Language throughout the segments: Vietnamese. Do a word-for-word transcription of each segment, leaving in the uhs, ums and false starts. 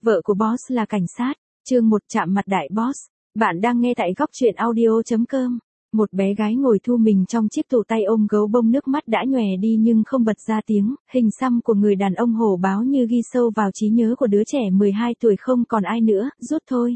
Vợ của boss là cảnh sát. Chương một chạm mặt đại boss. Bạn đang nghe tại góc truyện audio chấm com. Một bé gái ngồi thu mình trong chiếc tủ tay ôm gấu bông, nước mắt đã nhòe đi nhưng không bật ra tiếng. Hình xăm của người đàn ông hổ báo như ghi sâu vào trí nhớ của đứa trẻ mười hai tuổi. Không còn ai nữa, rút thôi.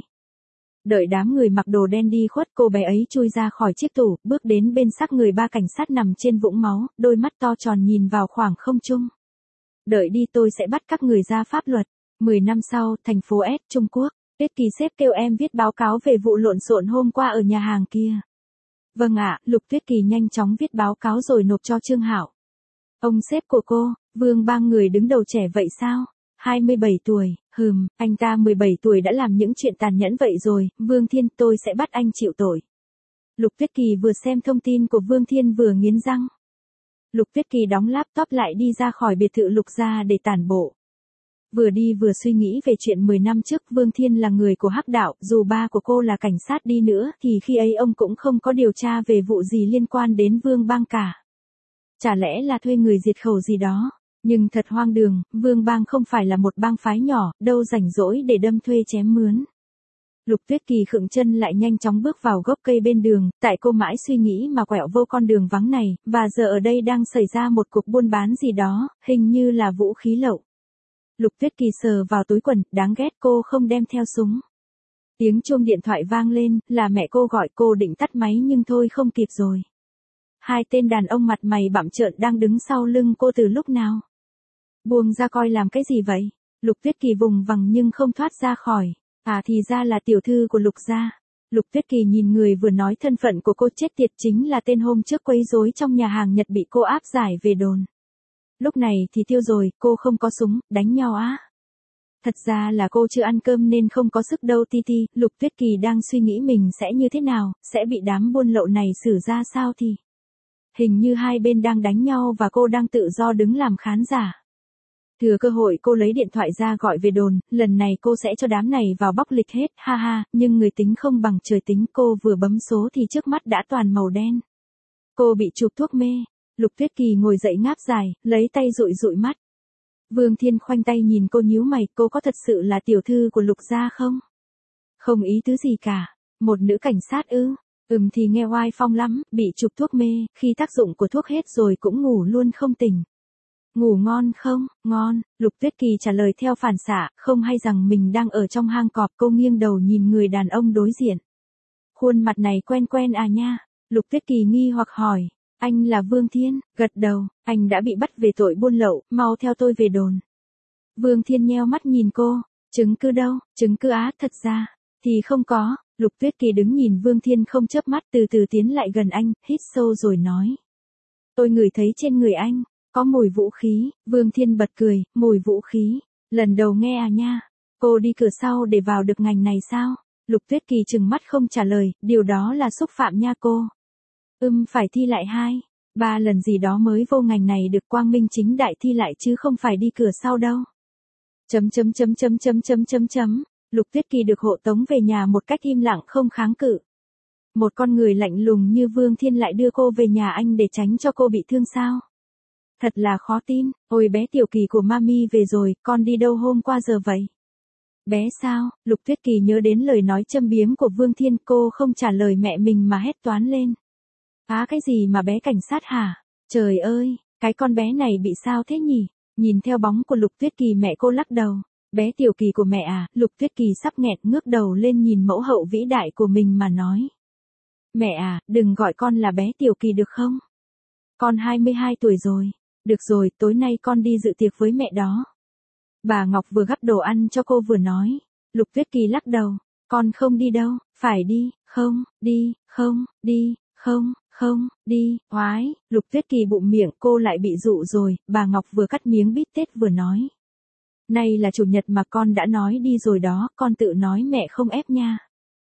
Đợi đám người mặc đồ đen đi khuất, cô bé ấy chui ra khỏi chiếc tủ, bước đến bên xác người ba cảnh sát nằm trên vũng máu, đôi mắt to tròn nhìn vào khoảng không trung. Đợi đi, tôi sẽ bắt các người ra pháp luật. Mười năm sau, thành phố S, Trung Quốc. Tuyết Kỳ sếp kêu em viết báo cáo về vụ lộn xộn hôm qua ở nhà hàng kia. Vâng ạ, Lục Tuyết Kỳ nhanh chóng viết báo cáo rồi nộp cho Trương Hạo. Ông sếp của cô, Vương Bang người đứng đầu trẻ vậy sao? hai mươi bảy tuổi, hừm, anh ta mười bảy tuổi đã làm những chuyện tàn nhẫn vậy rồi. Vương Thiên, tôi sẽ bắt anh chịu tội. Lục Tuyết Kỳ vừa xem thông tin của Vương Thiên vừa nghiến răng. Lục Tuyết Kỳ đóng laptop lại đi ra khỏi biệt thự Lục gia để tản bộ. Vừa đi vừa suy nghĩ về chuyện mười năm trước. Vương Thiên là người của Hắc đạo, dù ba của cô là cảnh sát đi nữa thì khi ấy ông cũng không có điều tra về vụ gì liên quan đến Vương Bang cả. Chả lẽ là thuê người diệt khẩu gì đó? Nhưng thật hoang đường, Vương Bang không phải là một bang phái nhỏ, đâu rảnh rỗi để đâm thuê chém mướn. Lục Tuyết Kỳ khựng chân lại, nhanh chóng bước vào gốc cây bên đường, tại cô mãi suy nghĩ mà quẹo vô con đường vắng này, và giờ ở đây đang xảy ra một cuộc buôn bán gì đó, hình như là vũ khí lậu. Lục Tuyết Kỳ sờ vào túi quần, đáng ghét cô không đem theo súng. Tiếng chuông điện thoại vang lên, là mẹ cô gọi. Cô định tắt máy nhưng thôi không kịp rồi. Hai tên đàn ông mặt mày bặm trợn đang đứng sau lưng cô từ lúc nào. Buông ra coi làm cái gì vậy? Lục Tuyết Kỳ vùng vằng nhưng không thoát ra khỏi. À thì ra là tiểu thư của Lục gia. Lục Tuyết Kỳ nhìn người vừa nói thân phận của cô, chết tiệt, chính là tên hôm trước quấy rối trong nhà hàng Nhật bị cô áp giải về đồn. Lúc này thì tiêu rồi, cô không có súng, đánh nhau á. Thật ra là cô chưa ăn cơm nên không có sức đâu Ti Ti. Lục Tuyết Kỳ đang suy nghĩ mình sẽ như thế nào, sẽ bị đám buôn lậu này xử ra sao thì. Hình như hai bên đang đánh nhau và cô đang tự do đứng làm khán giả. Thừa cơ hội cô lấy điện thoại ra gọi về đồn, lần này cô sẽ cho đám này vào bóc lịch hết, ha ha, nhưng người tính không bằng trời tính. Cô vừa bấm số thì trước mắt đã toàn màu đen. Cô bị chụp thuốc mê. Lục Tuyết Kỳ ngồi dậy ngáp dài, lấy tay dụi dụi mắt. Vương Thiên khoanh tay nhìn cô nhíu mày, cô có thật sự là tiểu thư của Lục gia không? Không ý tứ gì cả. Một nữ cảnh sát ư? Ừm thì nghe oai phong lắm, bị chụp thuốc mê, khi tác dụng của thuốc hết rồi cũng ngủ luôn không tỉnh. Ngủ ngon không? Ngon. Lục Tuyết Kỳ trả lời theo phản xạ, không hay rằng mình đang ở trong hang cọp. Cô nghiêng đầu nhìn người đàn ông đối diện. Khuôn mặt này quen quen à nha? Lục Tuyết Kỳ nghi hoặc hỏi. Anh là Vương Thiên? Gật đầu. Anh đã bị bắt về tội buôn lậu, mau theo tôi về đồn. Vương Thiên nheo mắt nhìn cô. Chứng cứ đâu? Chứng cứ á? Thật ra thì không có. Lục Tuyết Kỳ đứng nhìn Vương Thiên không chớp mắt, từ từ tiến lại gần anh, hít sâu rồi nói. Tôi ngửi thấy trên người anh có mùi vũ khí. Vương Thiên bật cười. Mùi vũ khí? Lần đầu nghe à nha. Cô đi cửa sau để vào được ngành này sao? Lục Tuyết Kỳ trừng mắt không trả lời. Điều đó là xúc phạm nha cô. Ừm phải thi lại hai, ba lần gì đó mới vô ngành này được, quang minh chính đại thi lại chứ không phải đi cửa sau đâu. Chấm chấm chấm chấm chấm chấm chấm chấm. Lục Tuyết Kỳ được hộ tống về nhà một cách im lặng không kháng cự. Một con người lạnh lùng như Vương Thiên lại đưa cô về nhà anh để tránh cho cô bị thương sao? Thật là khó tin. Ôi bé Tiểu Kỳ của mami về rồi, con đi đâu hôm qua giờ vậy? Bé sao? Lục Tuyết Kỳ nhớ đến lời nói châm biếm của Vương Thiên, cô không trả lời mẹ mình mà hét toán lên. Á cái gì mà bé cảnh sát hả? Trời ơi, cái con bé này bị sao thế nhỉ? Nhìn theo bóng của Lục Tuyết Kỳ, mẹ cô lắc đầu. Bé Tiểu Kỳ của mẹ à? Lục Tuyết Kỳ sắp nghẹt, ngước đầu lên nhìn mẫu hậu vĩ đại của mình mà nói. Mẹ à, đừng gọi con là bé Tiểu Kỳ được không? Con hai mươi hai tuổi rồi. Được rồi, tối nay con đi dự tiệc với mẹ đó. Bà Ngọc vừa gắp đồ ăn cho cô vừa nói. Lục Tuyết Kỳ lắc đầu. Con không đi đâu. Phải đi, không, đi, không, đi, không. Không, đi, oái. Lục Tuyết Kỳ bụm miệng, cô lại bị dụ rồi. Bà Ngọc vừa cắt miếng bít tết vừa nói. Nay là chủ nhật mà con đã nói đi rồi đó, con tự nói mẹ không ép nha.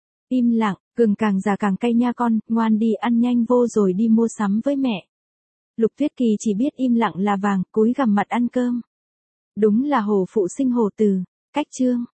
Im lặng, gừng càng già càng cay nha con, ngoan đi, ăn nhanh vô rồi đi mua sắm với mẹ. Lục Tuyết Kỳ chỉ biết im lặng là vàng, cúi gằm mặt ăn cơm. Đúng là hổ phụ sinh hổ tử. Cách chương.